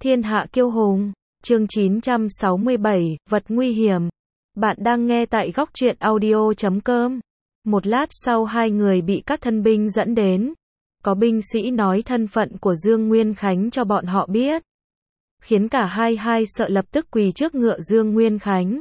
Thiên hạ kiêu hùng, chương 967, vật nguy hiểm. Bạn đang nghe tại góc truyện audio.com. Một lát sau hai người bị các thân binh dẫn đến. Có binh sĩ nói thân phận của Dương Nguyên Khánh cho bọn họ biết. Khiến cả hai sợ lập tức quỳ trước ngựa Dương Nguyên Khánh.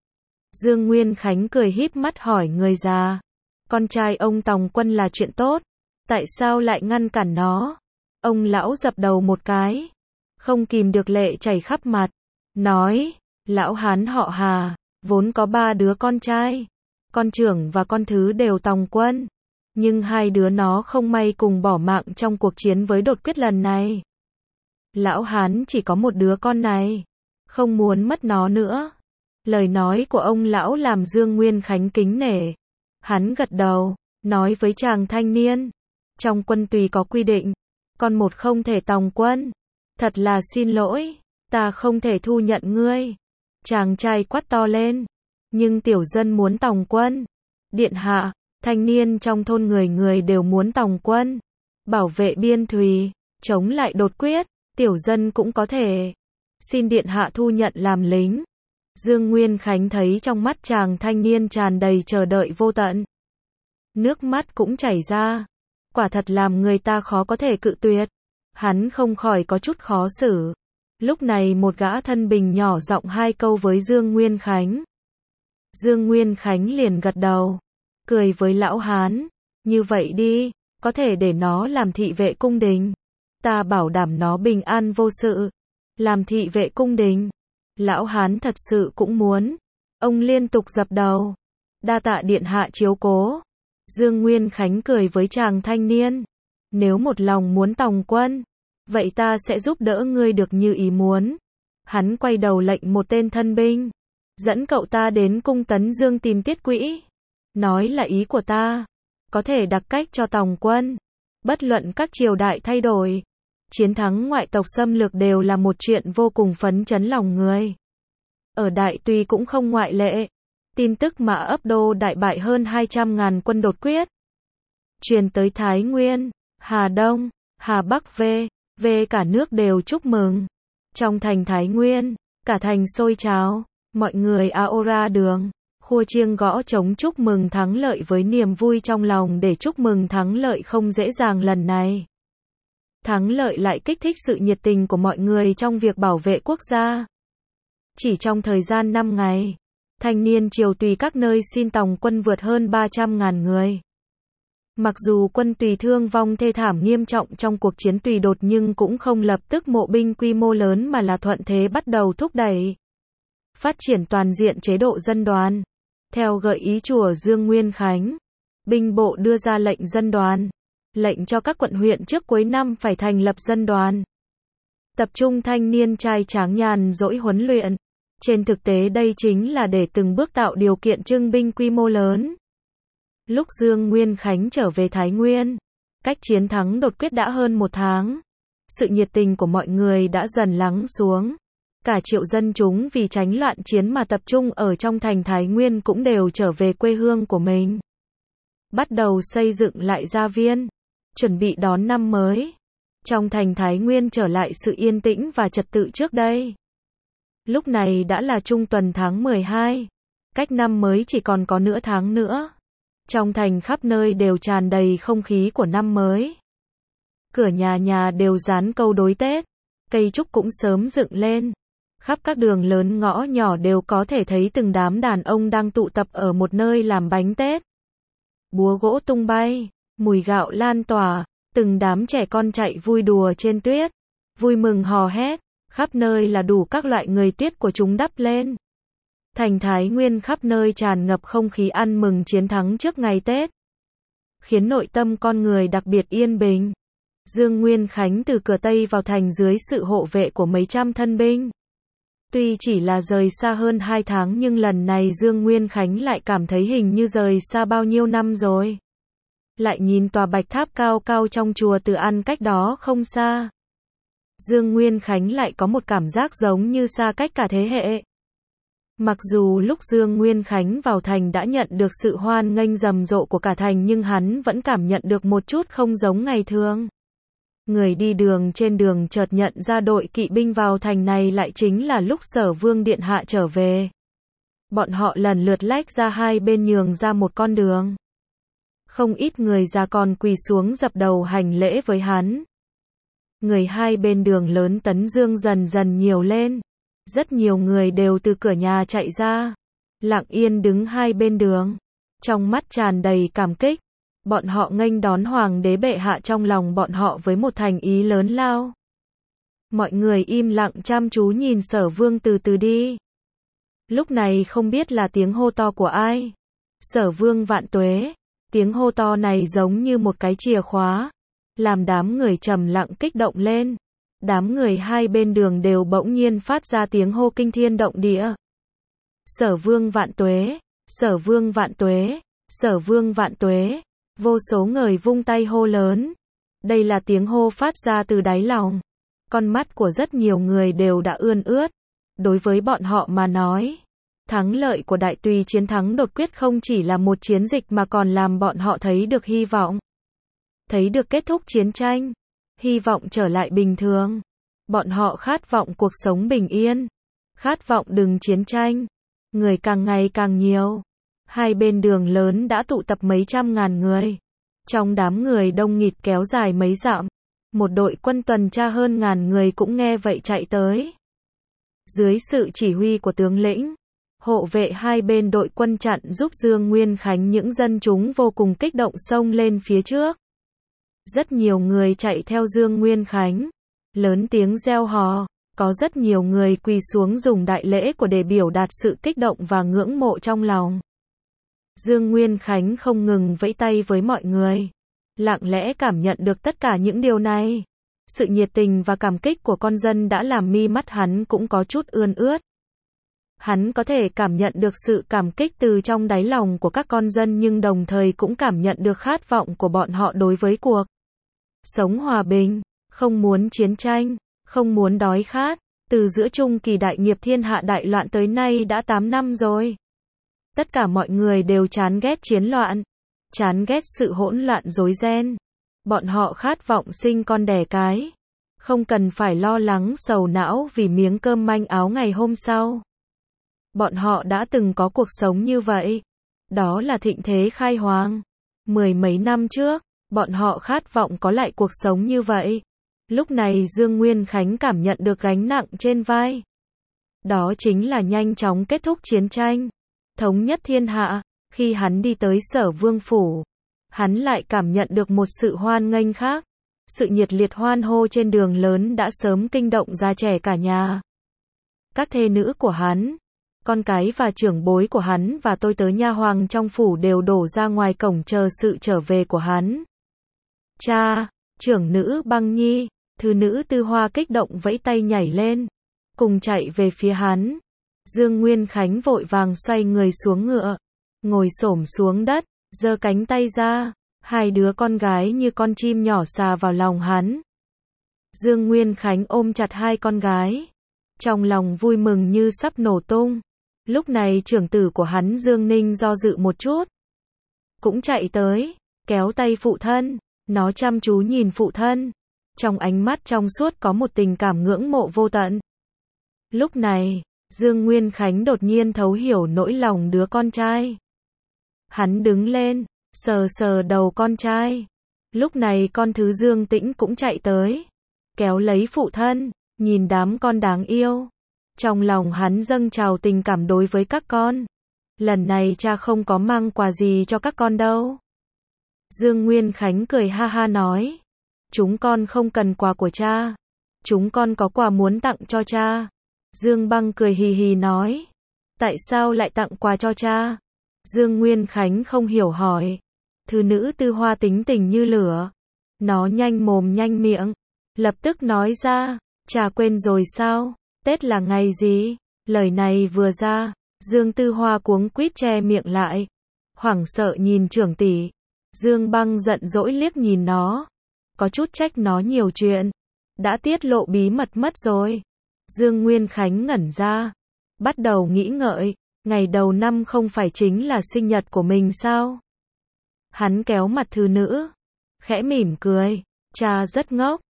Dương Nguyên Khánh cười híp mắt hỏi người già. Con trai ông Tòng Quân là chuyện tốt. Tại sao lại ngăn cản nó? Ông lão dập đầu một cái. Không kìm được lệ chảy khắp mặt. Nói, lão Hán họ Hà, vốn có 3 đứa con trai. Con trưởng và con thứ đều Tòng Quân. Nhưng 2 đứa nó không may cùng bỏ mạng trong cuộc chiến với đột quyết lần này. Lão Hán chỉ có một đứa con này. Không muốn mất nó nữa. Lời nói của ông lão làm Dương Nguyên Khánh kính nể. Hắn gật đầu, nói với chàng thanh niên. Trong quân tùy có quy định. Con một không thể Tòng Quân. Thật là xin lỗi, ta không thể thu nhận ngươi. Chàng trai quát to lên. Nhưng tiểu dân muốn Tòng Quân. Điện hạ, thanh niên trong thôn người đều muốn Tòng Quân. Bảo vệ biên thùy, chống lại đột quyết, tiểu dân cũng có thể. Xin điện hạ thu nhận làm lính. Dương Nguyên Khánh thấy trong mắt chàng thanh niên tràn đầy chờ đợi vô tận. Nước mắt cũng chảy ra. Quả thật làm người ta khó có thể cự tuyệt. Hắn không khỏi có chút khó xử. Lúc này một gã thân binh nhỏ giọng 2 câu với Dương Nguyên Khánh. Dương Nguyên Khánh liền gật đầu. Cười với lão Hán. Như vậy đi, có thể để nó làm thị vệ cung đình. Ta bảo đảm nó bình an vô sự. Làm thị vệ cung đình. Lão Hán thật sự cũng muốn. Ông liên tục dập đầu. Đa tạ điện hạ chiếu cố. Dương Nguyên Khánh cười với chàng thanh niên. Nếu một lòng muốn Tòng Quân, vậy ta sẽ giúp đỡ ngươi được như ý muốn. Hắn quay đầu lệnh một tên thân binh. Dẫn cậu ta đến cung Tấn Dương tìm Tiết Quỹ. Nói là ý của ta. Có thể đặc cách cho Tòng Quân. Bất luận các triều đại thay đổi. Chiến thắng ngoại tộc xâm lược đều là một chuyện vô cùng phấn chấn lòng người. Ở Đại Tùy cũng không ngoại lệ. Tin tức mà ấp đô đại bại hơn 200.000 quân đột quyết. Truyền tới Thái Nguyên, Hà Đông, Hà Bắc v cả nước đều chúc mừng. Trong thành Thái Nguyên, cả thành sôi trào, mọi người ào ra đường, khua chiêng gõ trống chúc mừng thắng lợi với niềm vui trong lòng để chúc mừng thắng lợi không dễ dàng lần này. Thắng lợi lại kích thích sự nhiệt tình của mọi người trong việc bảo vệ quốc gia. Chỉ trong thời gian 5 ngày, thanh niên triều tùy các nơi xin Tòng Quân vượt hơn 300.000 người. Mặc dù quân tùy thương vong thê thảm nghiêm trọng trong cuộc chiến tùy đột nhưng cũng không lập tức mộ binh quy mô lớn mà là thuận thế bắt đầu thúc đẩy phát triển toàn diện chế độ dân đoàn. Theo gợi ý chùa Dương Nguyên Khánh, binh bộ đưa ra lệnh dân đoàn, lệnh cho các quận huyện trước cuối năm phải thành lập dân đoàn. Tập trung thanh niên trai tráng nhàn rỗi huấn luyện. Trên thực tế đây chính là để từng bước tạo điều kiện trưng binh quy mô lớn. Lúc Dương Nguyên Khánh trở về Thái Nguyên, cách chiến thắng đột quyết đã hơn 1 tháng. Sự nhiệt tình của mọi người đã dần lắng xuống. Cả triệu dân chúng vì tránh loạn chiến mà tập trung ở trong thành Thái Nguyên cũng đều trở về quê hương của mình. Bắt đầu xây dựng lại gia viên, chuẩn bị đón năm mới. Trong thành Thái Nguyên trở lại sự yên tĩnh và trật tự trước đây. Lúc này đã là trung tuần tháng 12. Cách năm mới chỉ còn có nửa tháng nữa. Trong thành khắp nơi đều tràn đầy không khí của năm mới. Cửa nhà đều dán câu đối Tết. Cây trúc cũng sớm dựng lên. Khắp các đường lớn ngõ nhỏ đều có thể thấy từng đám đàn ông đang tụ tập ở một nơi làm bánh Tết. Búa gỗ tung bay, mùi gạo lan tỏa, từng đám trẻ con chạy vui đùa trên tuyết. Vui mừng hò hét, khắp nơi là đủ các loại người tuyết của chúng đắp lên. Thành Thái Nguyên khắp nơi tràn ngập không khí ăn mừng chiến thắng trước ngày Tết. Khiến nội tâm con người đặc biệt yên bình. Dương Nguyên Khánh từ cửa Tây vào thành dưới sự hộ vệ của mấy trăm thân binh. Tuy chỉ là rời xa hơn 2 tháng nhưng lần này Dương Nguyên Khánh lại cảm thấy hình như rời xa bao nhiêu năm rồi. Lại nhìn tòa bạch tháp cao cao trong chùa Từ An cách đó không xa. Dương Nguyên Khánh lại có một cảm giác giống như xa cách cả thế hệ. Mặc dù lúc Dương Nguyên Khánh vào thành đã nhận được sự hoan nghênh rầm rộ của cả thành nhưng hắn vẫn cảm nhận được một chút không giống ngày thường. Người đi đường trên đường chợt nhận ra đội kỵ binh vào thành này lại chính là lúc Sở Vương điện hạ trở về. Bọn họ lần lượt lách ra hai bên nhường ra một con đường. Không ít người già còn quỳ xuống dập đầu hành lễ với hắn. Người hai bên đường lớn Tấn Dương dần dần nhiều lên. Rất nhiều người đều từ cửa nhà chạy ra, lặng yên đứng hai bên đường, trong mắt tràn đầy cảm kích. Bọn họ nghênh đón hoàng đế bệ hạ, trong lòng bọn họ với một thành ý lớn lao. Mọi người im lặng chăm chú nhìn Sở Vương từ từ đi. Lúc này không biết là tiếng hô to của ai. Sở Vương vạn tuế. Tiếng hô to này giống như một cái chìa khóa, làm đám người trầm lặng kích động lên. Đám người hai bên đường đều bỗng nhiên phát ra tiếng hô kinh thiên động địa. Sở Vương vạn tuế, Sở Vương vạn tuế, Sở Vương vạn tuế. Vô số người vung tay hô lớn. Đây là tiếng hô phát ra từ đáy lòng. Con mắt của rất nhiều người đều đã ươn ướt. Đối với bọn họ mà nói, thắng lợi của Đại Tùy chiến thắng đột quyết không chỉ là một chiến dịch mà còn làm bọn họ thấy được hy vọng. Thấy được kết thúc chiến tranh, hy vọng trở lại bình thường. Bọn họ khát vọng cuộc sống bình yên, khát vọng đừng chiến tranh. Người càng ngày càng nhiều. Hai bên đường lớn đã tụ tập mấy trăm ngàn người. Trong đám người đông nghịt kéo dài mấy dặm, một đội quân tuần tra hơn ngàn người cũng nghe vậy chạy tới. Dưới sự chỉ huy của tướng lĩnh, hộ vệ hai bên đội quân chặn giúp Dương Nguyên Khánh, những dân chúng vô cùng kích động xông lên phía trước. Rất nhiều người chạy theo Dương Nguyên Khánh, lớn tiếng reo hò, có rất nhiều người quỳ xuống dùng đại lễ của để biểu đạt sự kích động và ngưỡng mộ trong lòng. Dương Nguyên Khánh không ngừng vẫy tay với mọi người, lặng lẽ cảm nhận được tất cả những điều này. Sự nhiệt tình và cảm kích của con dân đã làm mi mắt hắn cũng có chút ươn ướt. Hắn có thể cảm nhận được sự cảm kích từ trong đáy lòng của các con dân, nhưng đồng thời cũng cảm nhận được khát vọng của bọn họ đối với cuộc sống hòa bình, không muốn chiến tranh, không muốn đói khát. Từ giữa trung kỳ đại nghiệp thiên hạ đại loạn tới nay đã 8 năm rồi. Tất cả mọi người đều chán ghét chiến loạn, chán ghét sự hỗn loạn rối ren. Bọn họ khát vọng sinh con đẻ cái, không cần phải lo lắng sầu não vì miếng cơm manh áo ngày hôm sau. Bọn họ đã từng có cuộc sống như vậy. Đó là thịnh thế khai hoàng. Mười mấy năm trước, bọn họ khát vọng có lại cuộc sống như vậy. Lúc này Dương Nguyên Khánh cảm nhận được gánh nặng trên vai. Đó chính là nhanh chóng kết thúc chiến tranh, thống nhất thiên hạ. Khi hắn đi tới Sở Vương phủ, hắn lại cảm nhận được một sự hoan nghênh khác. Sự nhiệt liệt hoan hô trên đường lớn đã sớm kinh động già trẻ cả nhà. Các thê nữ của hắn, con cái và trưởng bối của hắn và tôi tớ nha hoàng trong phủ đều đổ ra ngoài cổng chờ sự trở về của hắn. Cha, trưởng nữ Băng Nhi, thứ nữ Tư Hoa kích động vẫy tay nhảy lên, cùng chạy về phía hắn. Dương Nguyên Khánh vội vàng xoay người xuống ngựa, ngồi xổm xuống đất, giơ cánh tay ra, hai đứa con gái như con chim nhỏ xà vào lòng hắn. Dương Nguyên Khánh ôm chặt hai con gái, trong lòng vui mừng như sắp nổ tung. Lúc này trưởng tử của hắn Dương Ninh do dự một chút, cũng chạy tới, kéo tay phụ thân, nó chăm chú nhìn phụ thân, trong ánh mắt trong suốt có một tình cảm ngưỡng mộ vô tận. Lúc này, Dương Nguyên Khánh đột nhiên thấu hiểu nỗi lòng đứa con trai. Hắn đứng lên, sờ sờ đầu con trai. Lúc này con thứ Dương Tĩnh cũng chạy tới, kéo lấy phụ thân, nhìn đám con đáng yêu. Trong lòng hắn dâng trào tình cảm đối với các con. Lần này cha không có mang quà gì cho các con đâu. Dương Nguyên Khánh cười ha ha nói, chúng con không cần quà của cha, chúng con có quà muốn tặng cho cha. Dương Băng cười hì hì nói, tại sao lại tặng quà cho cha? Dương Nguyên Khánh không hiểu hỏi. Thứ nữ Tư Hoa tính tình như lửa, nó nhanh mồm nhanh miệng, lập tức nói ra, cha quên rồi sao? Tết là ngày gì? Lời này vừa ra, Dương Tư Hoa cuống quýt che miệng lại, hoảng sợ nhìn trưởng tỷ. Dương Băng giận dỗi liếc nhìn nó, có chút trách nó nhiều chuyện, đã tiết lộ bí mật mất rồi. Dương Nguyên Khánh ngẩn ra, bắt đầu nghĩ ngợi, ngày đầu năm không phải chính là sinh nhật của mình sao? Hắn kéo mặt thứ nữ, khẽ mỉm cười, cha rất ngốc,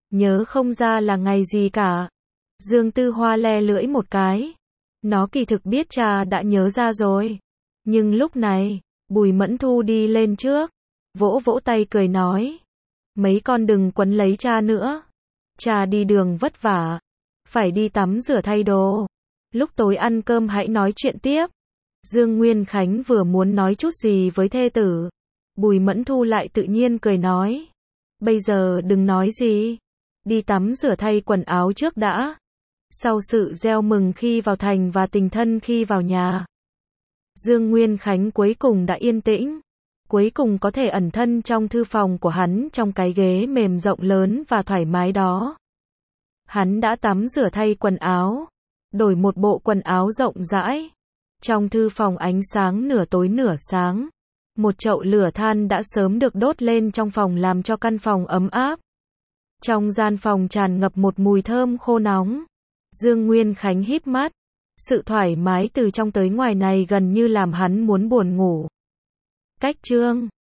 Nhớ không ra là ngày gì cả. Dương Tư Hoa le lưỡi một cái. Nó kỳ thực biết cha đã nhớ ra rồi. Nhưng lúc này, Bùi Mẫn Thu đi lên trước, vỗ vỗ tay cười nói. Mấy con đừng quấn lấy cha nữa. Cha đi đường vất vả, phải đi tắm rửa thay đồ. Lúc tối ăn cơm hãy nói chuyện tiếp. Dương Nguyên Khánh vừa muốn nói chút gì với thê tử. Bùi Mẫn Thu lại tự nhiên cười nói. Bây giờ đừng nói gì. Đi tắm rửa thay quần áo trước đã. Sau sự gieo mừng khi vào thành và tình thân khi vào nhà, Dương Nguyên Khánh cuối cùng đã yên tĩnh. Cuối cùng có thể ẩn thân trong thư phòng của hắn trong cái ghế mềm rộng lớn và thoải mái đó. Hắn đã tắm rửa thay quần áo, đổi một bộ quần áo rộng rãi. Trong thư phòng ánh sáng nửa tối nửa sáng. Một chậu lửa than đã sớm được đốt lên trong phòng làm cho căn phòng ấm áp. Trong gian phòng tràn ngập một mùi thơm khô nóng. Dương Nguyên Khánh híp mắt. Sự thoải mái từ trong tới ngoài này gần như làm hắn muốn buồn ngủ. Cách chương